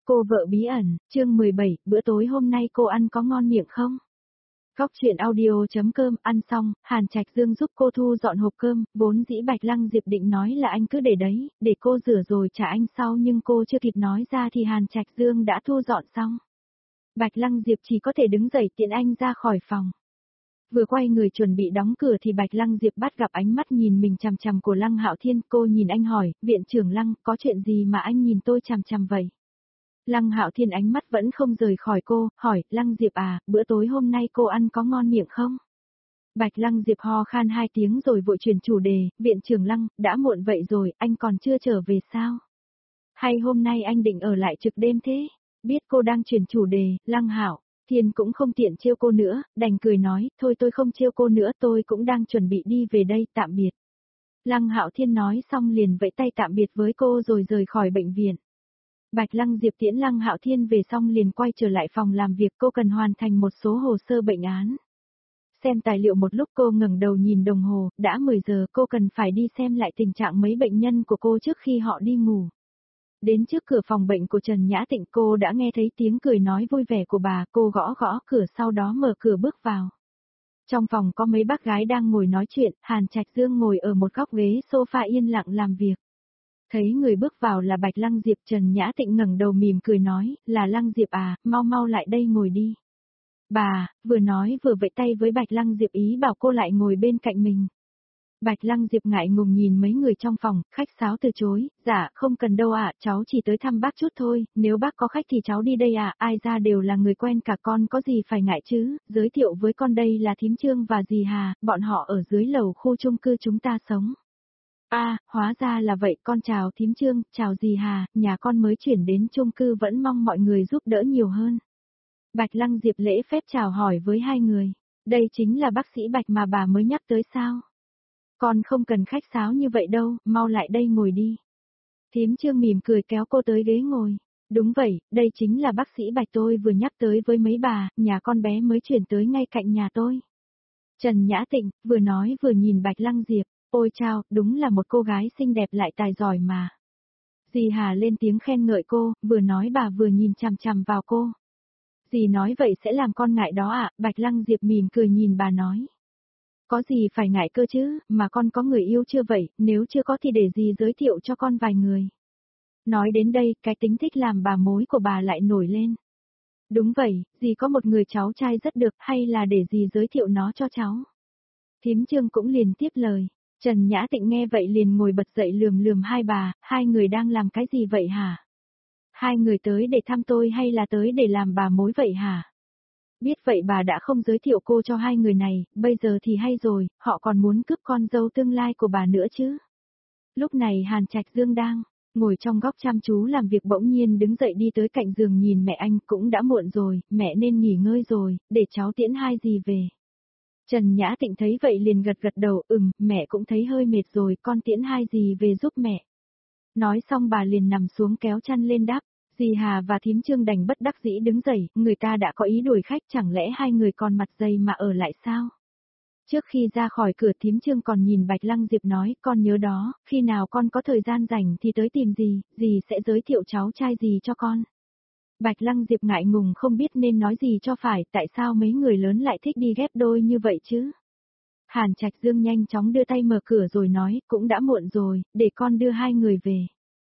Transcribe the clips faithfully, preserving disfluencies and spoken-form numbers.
Cô vợ bí ẩn, chương mười bảy, bữa tối hôm nay cô ăn có ngon miệng không? Góc truyện audio.com. Ăn xong, Hàn Trạch Dương giúp cô thu dọn hộp cơm, vốn dĩ Bạch Lăng Diệp định nói là anh cứ để đấy, để cô rửa rồi trả anh sau, nhưng cô chưa kịp nói ra thì Hàn Trạch Dương đã thu dọn xong. Bạch Lăng Diệp chỉ có thể đứng dậy tiễn anh ra khỏi phòng. Vừa quay người chuẩn bị đóng cửa thì Bạch Lăng Diệp bắt gặp ánh mắt nhìn mình chằm chằm của Lăng Hạo Thiên. Cô nhìn anh hỏi, viện trưởng Lăng, có chuyện gì mà anh nhìn tôi chằm chằm vậy? Lăng Hạo Thiên ánh mắt vẫn không rời khỏi cô, hỏi, Lăng Diệp à, bữa tối hôm nay cô ăn có ngon miệng không? Bạch Lăng Diệp ho khan hai tiếng rồi vội chuyển chủ đề, viện trưởng Lăng, đã muộn vậy rồi, anh còn chưa trở về sao? Hay hôm nay anh định ở lại trực đêm thế? Biết cô đang chuyển chủ đề, Lăng Hạo Thiên cũng không tiện trêu cô nữa, đành cười nói, thôi tôi không trêu cô nữa, tôi cũng đang chuẩn bị đi về đây, tạm biệt. Lăng Hạo Thiên nói xong liền vẫy tay tạm biệt với cô rồi rời khỏi bệnh viện. Bạch Lăng Diệp tiễn Lăng Hạo Thiên về xong liền quay trở lại phòng làm việc, cô cần hoàn thành một số hồ sơ bệnh án. Xem tài liệu một lúc cô ngẩng đầu nhìn đồng hồ, đã mười giờ, cô cần phải đi xem lại tình trạng mấy bệnh nhân của cô trước khi họ đi ngủ. Đến trước cửa phòng bệnh của Trần Nhã Tịnh, cô đã nghe thấy tiếng cười nói vui vẻ của bà, cô gõ gõ cửa sau đó mở cửa bước vào. Trong phòng có mấy bác gái đang ngồi nói chuyện, Hàn Trạch Dương ngồi ở một góc ghế sofa yên lặng làm việc. Thấy người bước vào là Bạch Lăng Diệp, Trần Nhã Tịnh ngẩng đầu mỉm cười nói, là Lăng Diệp à, mau mau lại đây ngồi đi. Bà, vừa nói vừa vẫy tay với Bạch Lăng Diệp ý bảo cô lại ngồi bên cạnh mình. Bạch Lăng Diệp ngại ngùng nhìn mấy người trong phòng, khách sáo từ chối, dạ, không cần đâu ạ, cháu chỉ tới thăm bác chút thôi, nếu bác có khách thì cháu đi đây ạ, ai ra đều là người quen cả, con có gì phải ngại chứ, giới thiệu với con đây là thím Trương và dì Hà, bọn họ ở dưới lầu khu chung cư chúng ta sống. A, à, hóa ra là vậy, con chào thím Trương, chào dì Hà, nhà con mới chuyển đến chung cư vẫn mong mọi người giúp đỡ nhiều hơn. Bạch Lăng Diệp lễ phép chào hỏi với hai người, đây chính là bác sĩ Bạch mà bà mới nhắc tới sao? Con không cần khách sáo như vậy đâu, mau lại đây ngồi đi. Thím Trương mỉm cười kéo cô tới ghế ngồi. Đúng vậy, đây chính là bác sĩ Bạch tôi vừa nhắc tới với mấy bà, nhà con bé mới chuyển tới ngay cạnh nhà tôi. Trần Nhã Tịnh, vừa nói vừa nhìn Bạch Lăng Diệp, ôi chao, đúng là một cô gái xinh đẹp lại tài giỏi mà. Dì Hà lên tiếng khen ngợi cô, vừa nói bà vừa nhìn chằm chằm vào cô. Dì nói vậy sẽ làm con ngại đó ạ, à? Bạch Lăng Diệp mỉm cười nhìn bà nói. Có gì phải ngại cơ chứ, mà con có người yêu chưa vậy, nếu chưa có thì để dì giới thiệu cho con vài người. Nói đến đây, cái tính thích làm bà mối của bà lại nổi lên. Đúng vậy, dì có một người cháu trai rất được, hay là để dì giới thiệu nó cho cháu. Thím Trương cũng liền tiếp lời. Trần Nhã Tịnh nghe vậy liền ngồi bật dậy lườm lườm hai bà, hai người đang làm cái gì vậy hả? Hai người tới để thăm tôi hay là tới để làm bà mối vậy hả? Biết vậy bà đã không giới thiệu cô cho hai người này, bây giờ thì hay rồi, họ còn muốn cướp con dâu tương lai của bà nữa chứ. Lúc này Hàn Trạch Dương đang ngồi trong góc chăm chú làm việc bỗng nhiên đứng dậy đi tới cạnh giường nhìn mẹ anh, cũng đã muộn rồi, mẹ nên nghỉ ngơi rồi, để cháu tiễn hai dì về. Trần Nhã Tịnh thấy vậy liền gật gật đầu, ừm, mẹ cũng thấy hơi mệt rồi, con tiễn hai dì về giúp mẹ. Nói xong bà liền nằm xuống kéo chăn lên đắp. Dì Hà và thím Trương đành bất đắc dĩ đứng dậy, người ta đã có ý đuổi khách, chẳng lẽ hai người còn mặt dày mà ở lại sao? Trước khi ra khỏi cửa thím Trương còn nhìn Bạch Lăng Diệp nói, con nhớ đó, khi nào con có thời gian rảnh thì tới tìm dì, dì sẽ giới thiệu cháu trai dì cho con. Bạch Lăng Diệp ngại ngùng không biết nên nói gì cho phải, tại sao mấy người lớn lại thích đi ghép đôi như vậy chứ? Hàn Trạch Dương nhanh chóng đưa tay mở cửa rồi nói, cũng đã muộn rồi, để con đưa hai người về.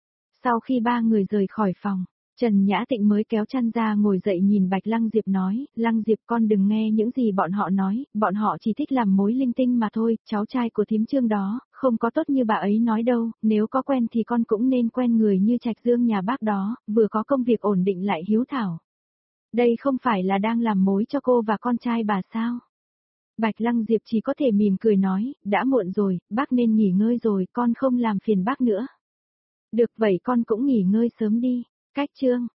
Sau khi ba người rời khỏi phòng, Trần Nhã Tịnh mới kéo chăn ra ngồi dậy nhìn Bạch Lăng Diệp nói, Lăng Diệp con đừng nghe những gì bọn họ nói, bọn họ chỉ thích làm mối linh tinh mà thôi, cháu trai của thím Trương đó, không có tốt như bà ấy nói đâu, nếu có quen thì con cũng nên quen người như Trạch Dương nhà bác đó, vừa có công việc ổn định lại hiếu thảo. Đây không phải là đang làm mối cho cô và con trai bà sao? Bạch Lăng Diệp chỉ có thể mỉm cười nói, đã muộn rồi, bác nên nghỉ ngơi rồi, con không làm phiền bác nữa. Được vậy con cũng nghỉ ngơi sớm đi. Cách chương